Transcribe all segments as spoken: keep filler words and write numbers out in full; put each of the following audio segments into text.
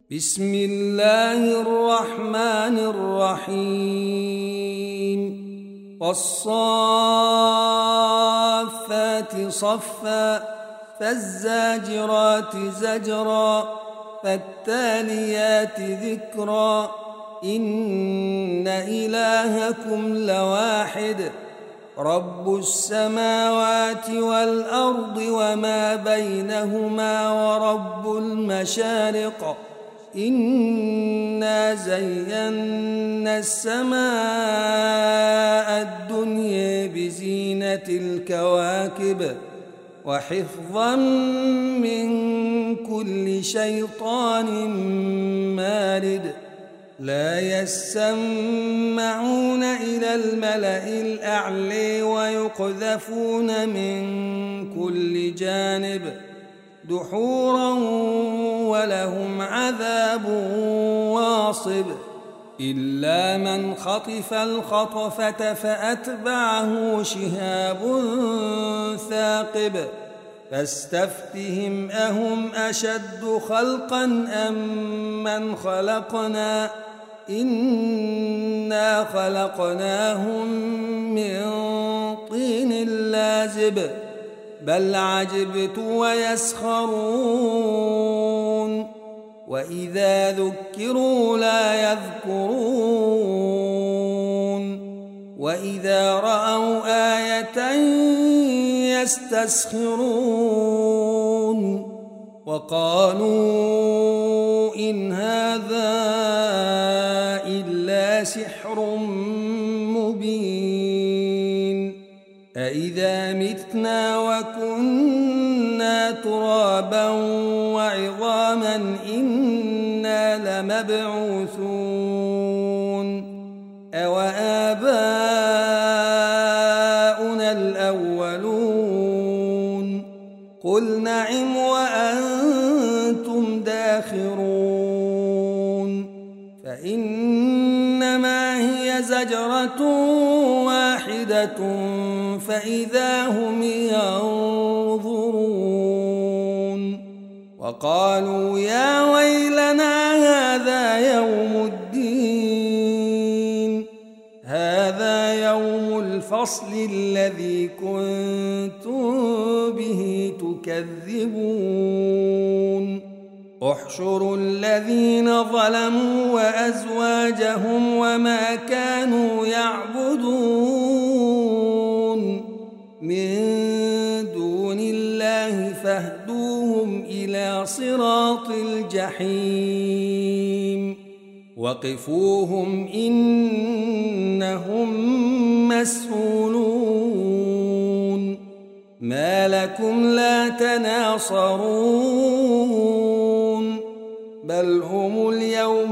بسم الله الرحمن الرحيم والصافات صفا فالزاجرات زجرا فالتاليات ذكرا إن إلهكم لواحد رب السماوات والأرض وما بينهما ورب المشارق إنا زينا السماء الدنيا بزينة الكواكب وحفظا من كل شيطان مارد لا يسمعون إلى الملأ الأعلى ويقذفون من كل جانب دحورا ولهم عذاب واصب إلا من خطف الخطفة فأتبعه شهاب ثاقب فاستفتهم أهم أشد خلقا أم من خلقنا إنا خلقناهم من طين لازب بل عجبت ويسخرون وإذا ذكروا لا يذكرون وإذا رأوا آية يستسخرون وقالوا إن هذا إلا سحر مبين أإذا متنا وكنا ترابا وعظاما إنا لمبعوثون أوآباؤنا الأولون قل نعم وأنتم داخرون فإنما هي زجرة واحدة فإذا هم ينظرون وقالوا يا ويلنا هذا يوم الدين هذا يوم الفصل الذي كنتم به تكذبون احشروا الذين ظلموا وأزواجهم وما كانوا يعبدون من دون الله فاهدوهم إلى صراط الجحيم وقفوهم إنهم مسؤولون ما لكم لا تناصرون بل هم اليوم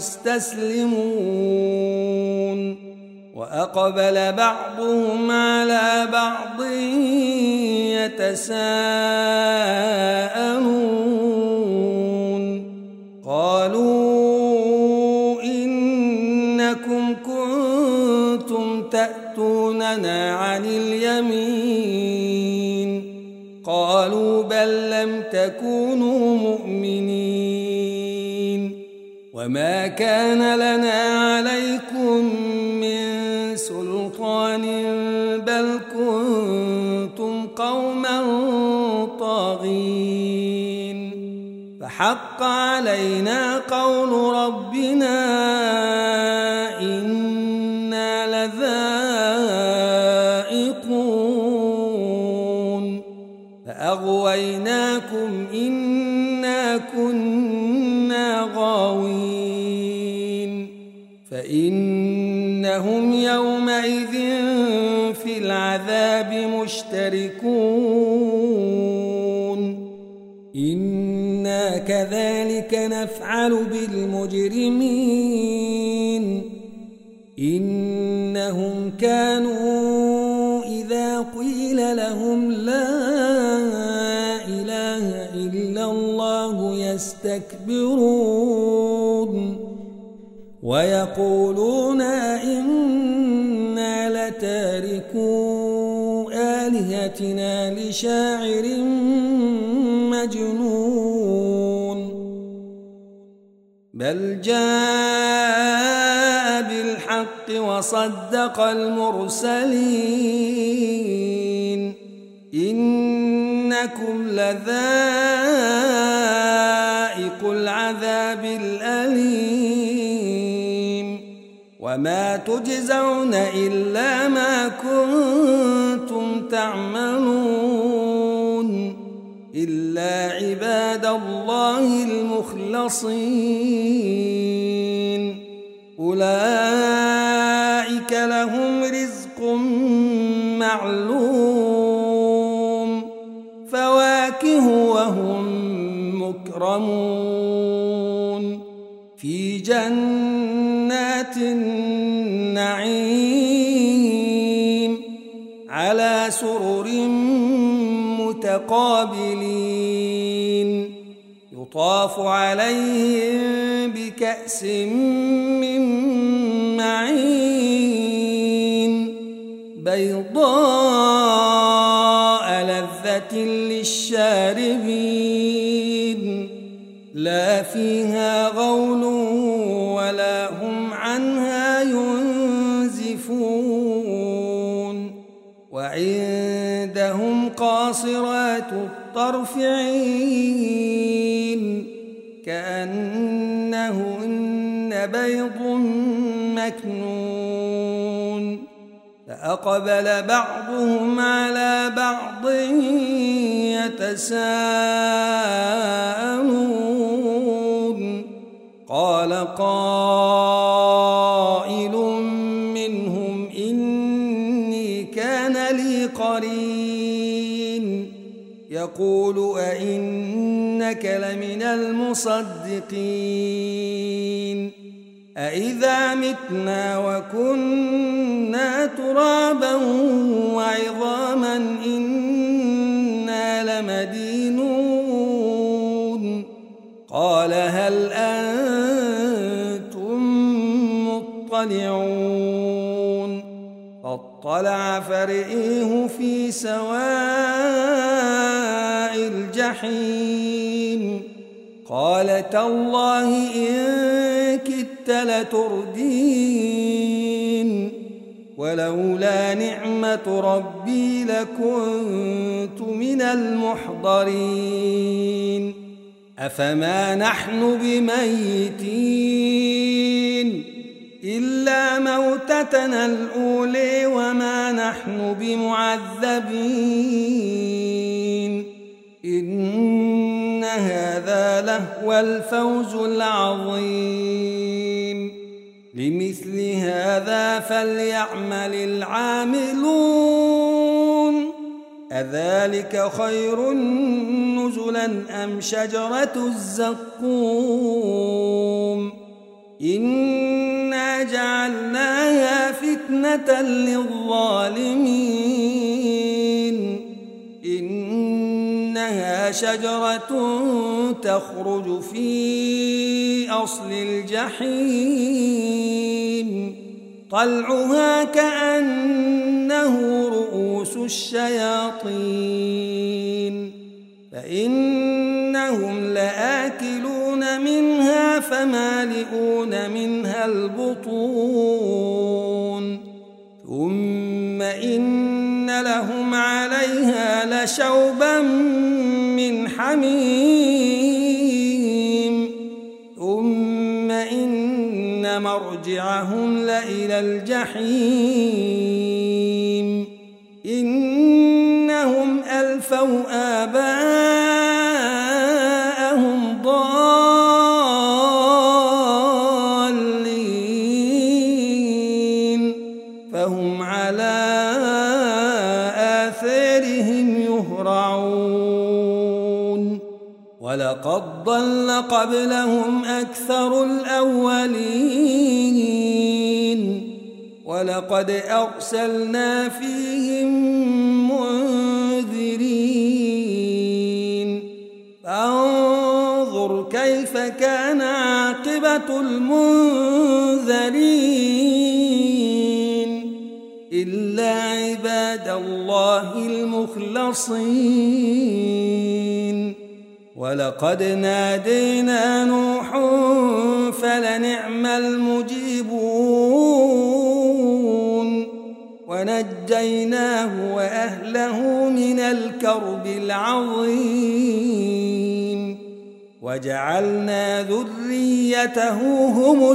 مستسلمون وأقبل بعضهم على بعض يتساءلون قالوا إنكم كنتم تأتوننا عن اليمين قالوا بل لم تكونوا مؤمنين وما كان لنا عليكم من سلطان بل كنتم قوما طاغين فحق علينا قول ربنا إنا لذائقون فأغويناكم إنا كنا غاوين فإنهم يومئذ في العذاب مشتركون إنا كذلك نفعل بالمجرمين إنهم كانوا إذا قيل لهم لا إله إلا الله يستكبرون ويقولون إنا لتاركو آلهتنا لشاعر مجنون بل جاء بالحق وصدق المرسلين إنكم لذائق العذاب الأليم وما تجزون إلا ما كنتم تعملون إلا عباد الله المخلصين أولئك لهم رزق معلوم فواكه وهم مكرمون في جنات النعيم على سرر متقابلين يطاف عليهم بكأس من معين بيضاء لذة للشاربين لا فيها غول ولا هم عنها ينزفون وعندهم قاصرات الطرف عين كأنهن بيض مكنون فأقبل بعضهم على بعض يتساءلون قال قائل منهم إني كان لي قرين يقول أئنك لمن المصدقين أئذا متنا وكنا ترابا وعظاما إنا لمدينون قال هل أنتم مطلعون فاطلع فرئيه في سواء الجحيم قال تالله إن كدت لتردين ولولا نعمة ربي لكنت من المحضرين أفما نحن بميتين إلا موتتنا الأولى وما نحن بمعذبين إن هذا لهو الفوز العظيم لمثل هذا فليعمل العاملون أذلك خير نزلا أم شجرة الزقوم إنا جعلناها فتنة للظالمين إنها شجرة تخرج في أصل الجحيم طلعها كأنه رؤوس الشياطين فإنهم لآكلون منها فمالئون منها البطون ثم إن لهم عليها لشوبا من حميم ثم إن مرجعهم لإلى الجحيم إنهم ألفوا آباءهم ضالين فهم على آثارهم يهرعون ولقد ضل قبلهم أكثر الأولين ولقد أرسلنا فيهم منذرين فانظر كيف كان عاقبة المنذرين إلا عباد الله المخلصين ولقد نادينا نوح فنعم المجيبون ونجيناه وأهله من الكرب العظيم وجعلنا ذريته هم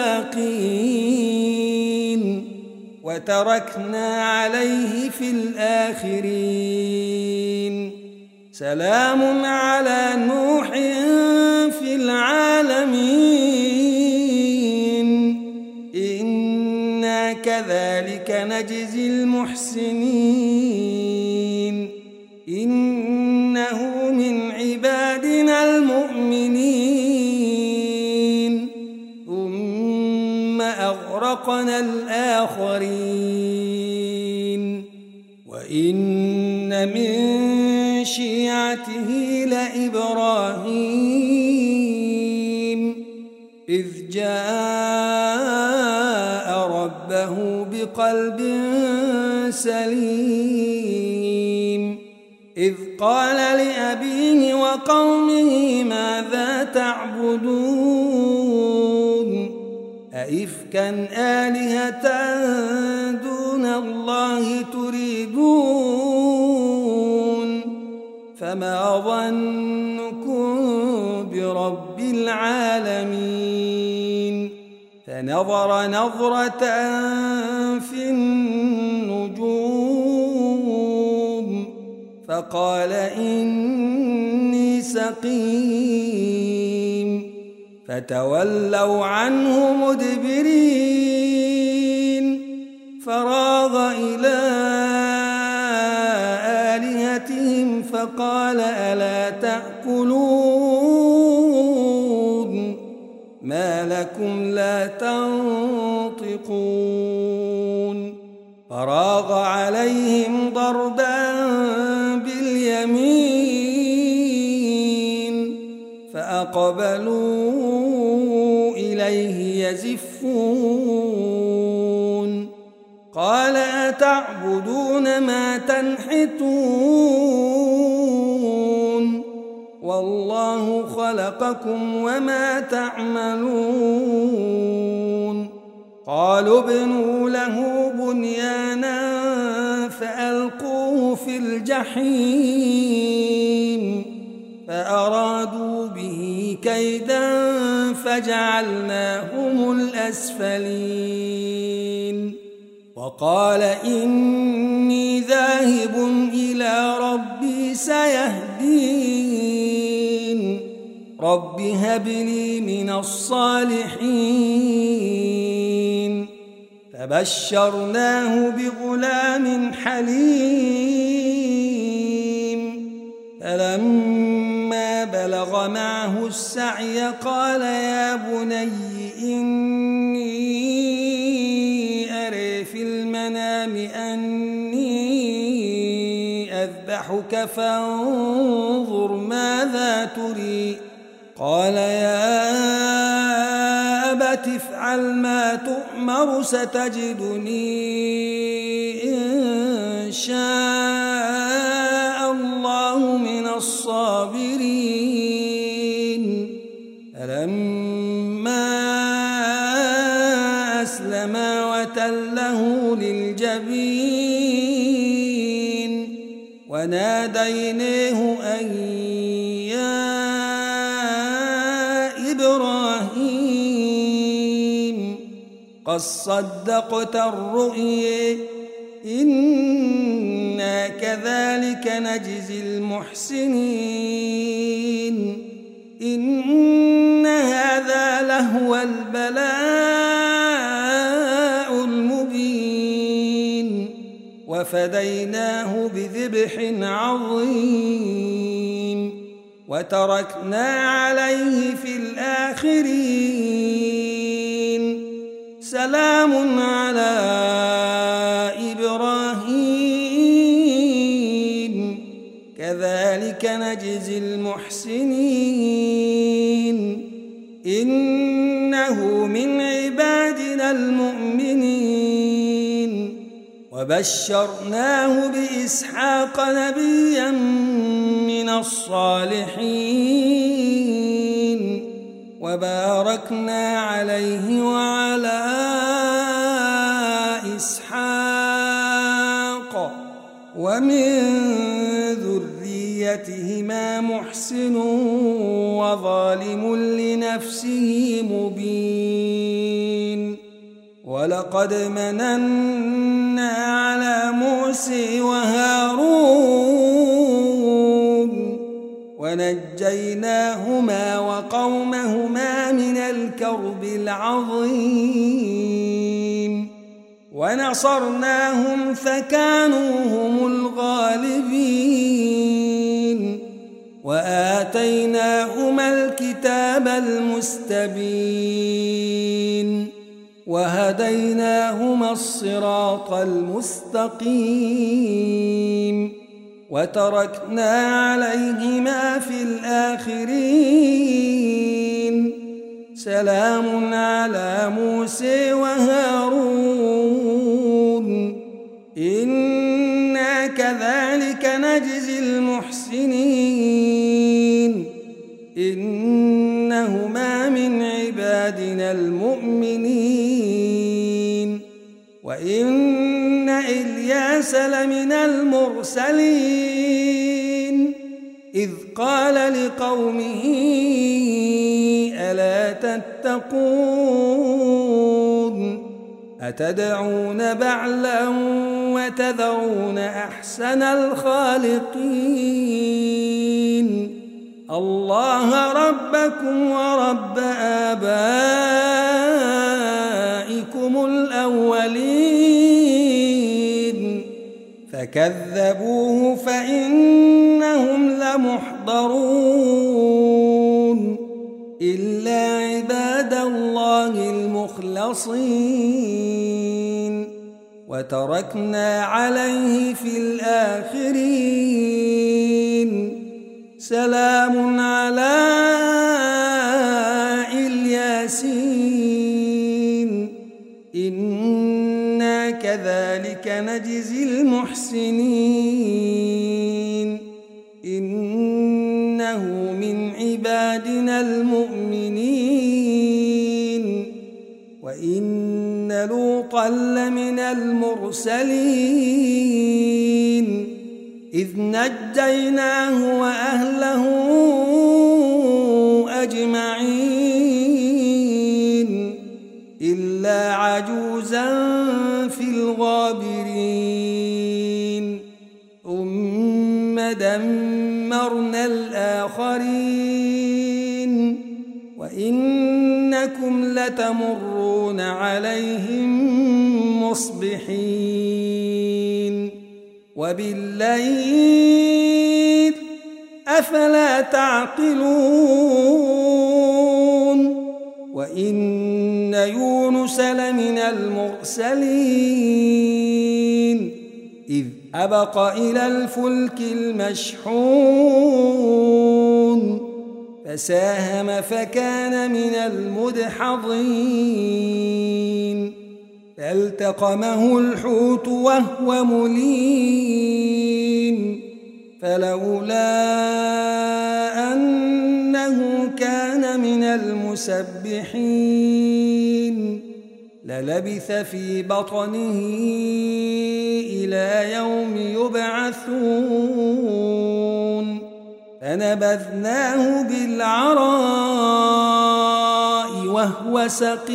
الباقين وتركنا عليه في الآخرين سلام على نوح في العالمين إنا كذلك نجزي المحسنين إنه من عبادنا المؤمنين ثم أغرقنا الآخرين وإن من شيعته لإبراهيم إذ جاء ربه بقلب سليم إذ قال لأبيه وقومه ماذا تعبدون أئفكا آلهة دون الله تريدون فما ظنكم برب العالمين فنظر نظرة في النجوم فقال إني سقيم فتولوا عنه مدبرين فراغ إلى آلهتهم فقال ألا تأكلون ما لكم لا تنطقون فراغ عليهم ضربا باليمين فأقبلوا إليه يزفون قال أتعبدون ما تنحتون والله خلقكم وما تعملون قالوا ابنوا له بنيانا فألقوه في الجحيم فأرادوا به كيدا فجعلناهم الأسفلين وقال إني ذاهب إلى ربي سيهدين رب هب لي من الصالحين فبشرناه بغلام حليم فلما بلغ معه السعي قال يا بني إني أرى في المنام أني أذبحك فانظر ماذا تري قال يا أبت افعل ما تؤمر ستجدني إن شاء الله من الصابرين فلما أسلما وتله للجبين وناديناه أن يا إبراهيم قد صدقت الرؤيا إنا كذلك نجزي المحسنين إن هذا لهو البلاء المبين وفديناه بذبح عظيم وتركنا عليه في الآخرين سلام على إبراهيم كذلك نجزي المحسنين إنه من عبادنا المؤمنين وبشرناه بإسحاق نبيا من الصالحين وباركنا عليه وعلى إسحاق ومن ذريتهما محسن وظالم لنفسه مبين ولقد مننا على موسى وهارون ونجيناهما وقومهما من الكرب العظيم ونصرناهم فكانوا هم الغالبين وآتيناهما الكتاب المستبين وهديناهما الصراط المستقيم وتركنا عليهما في الآخرين سلام على موسى وهارون إنا كذلك نجزي المحسنين إنهما من عبادنا المؤمنين وإن إلياس لمن المرسلين إذ قال لقومه ألا تتقون أتدعون بعلا وتذرون أحسن الخالقين الله ربكم ورب آبائكم الأولين فكذبوه فإنهم لمحضرون إلا عباد الله المخلصين وتركنا عليه في الآخرين سلام على الياسين إنا كذلك نجزي المحسنين إنه من عبادنا المؤمنين وإن لوطا لمن المرسلين إذ نجيناه وأهله أجمعين إلا عجوزا في الغابرين ثم دمرنا الآخرين وإنكم لتمرون عليهم مصبحين وبالليل أفلا تعقلون وإن يونس لمن المرسلين إذ أبق إلى الفلك المشحون فساهم فكان من المدحضين فالتقمه الحوت وهو مليم فلولا أنه كان من المسبحين للبث في بطنه إلى يوم يبعثون فنبذناه بالعراء وهو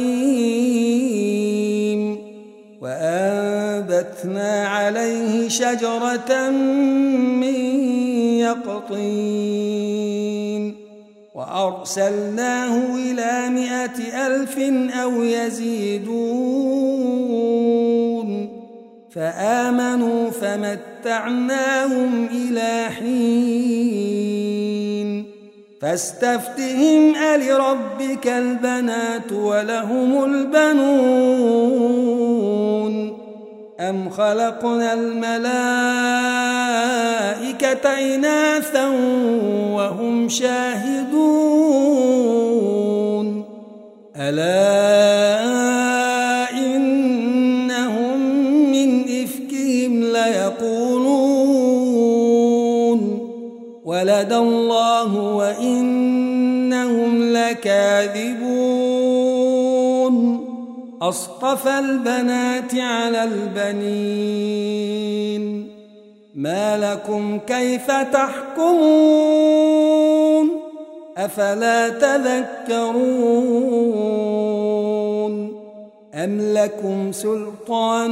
سقيم وأنبتنا عليه شجرة من يقطين وأرسلناه إلى مائة ألف أو يزيدون فآمنوا فمتعناهم إلى حين فاستفتهم ألربك البنات ولهم البنون أم خلقنا الملائكة إناثا وهم شاهدون ألا إنهم من إفكهم ليقولون ولد الله وإنهم لكاذبون أصطفى البنات على البنين ما لكم كيف تحكمون أفلا تذكرون أم لكم سلطان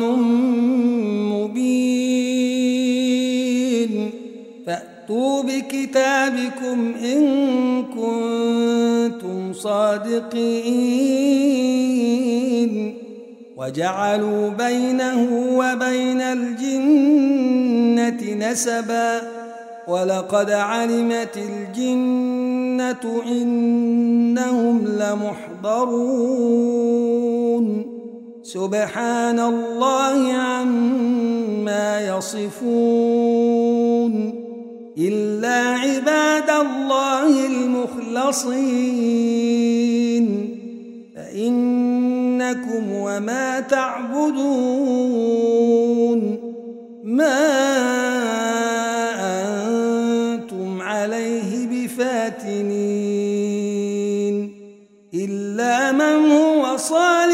مبين فأتوا بكتابكم إن كنتم صادقين وجعلوا بينه وبين الجنة نسبا ولقد علمت الجنة إنهم لمحضرون سبحان الله عما يصفون إلا عباد الله المخلصين فإنكم وما تعبدون ما أنتم عليه بفاتنين إلا من هو صال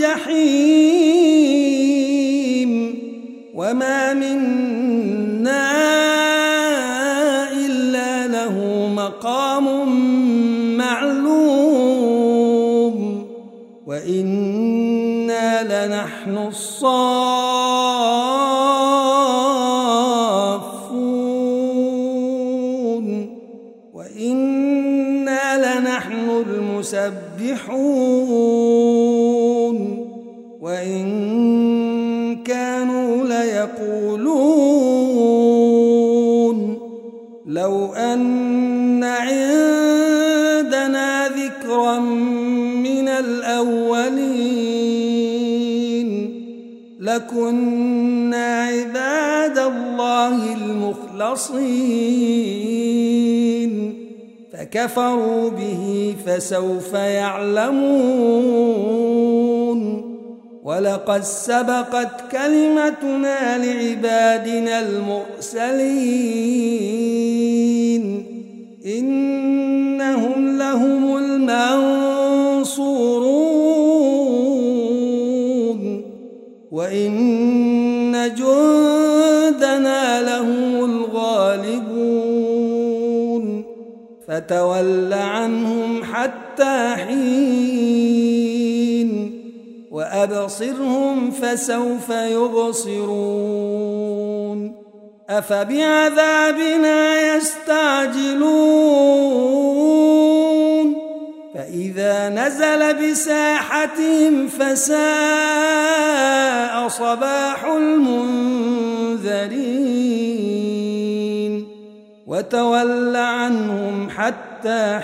الجحيم وما منا إلا له مقام معلوم وإنا لنحن الصافون وإنا لنحن المسبحون وإن كانوا ليقولون لو أن عندنا ذكرا من الأولين لكنا عباد الله المخلصين فكفروا به فسوف يعلمون ولقد سبقت كلمتنا لعبادنا المرسلين إنهم لهم المنصورون وإن جندنا لهم الغالبون فتول عنهم حتى حين وأبصرهم فسوف يبصرون أفبعذابنا يستعجلون فإذا نزل بساحتهم فساء صباح المنذرين وتول عنهم حتى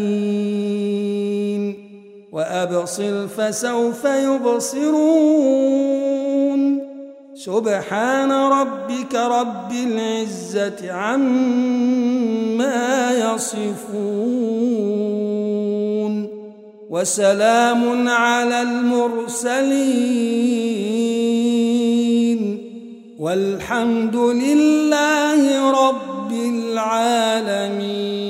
حين وأبصر فسوف يبصرون سبحان ربك رب العزة عما يصفون وسلام على المرسلين والحمد لله رب العالمين.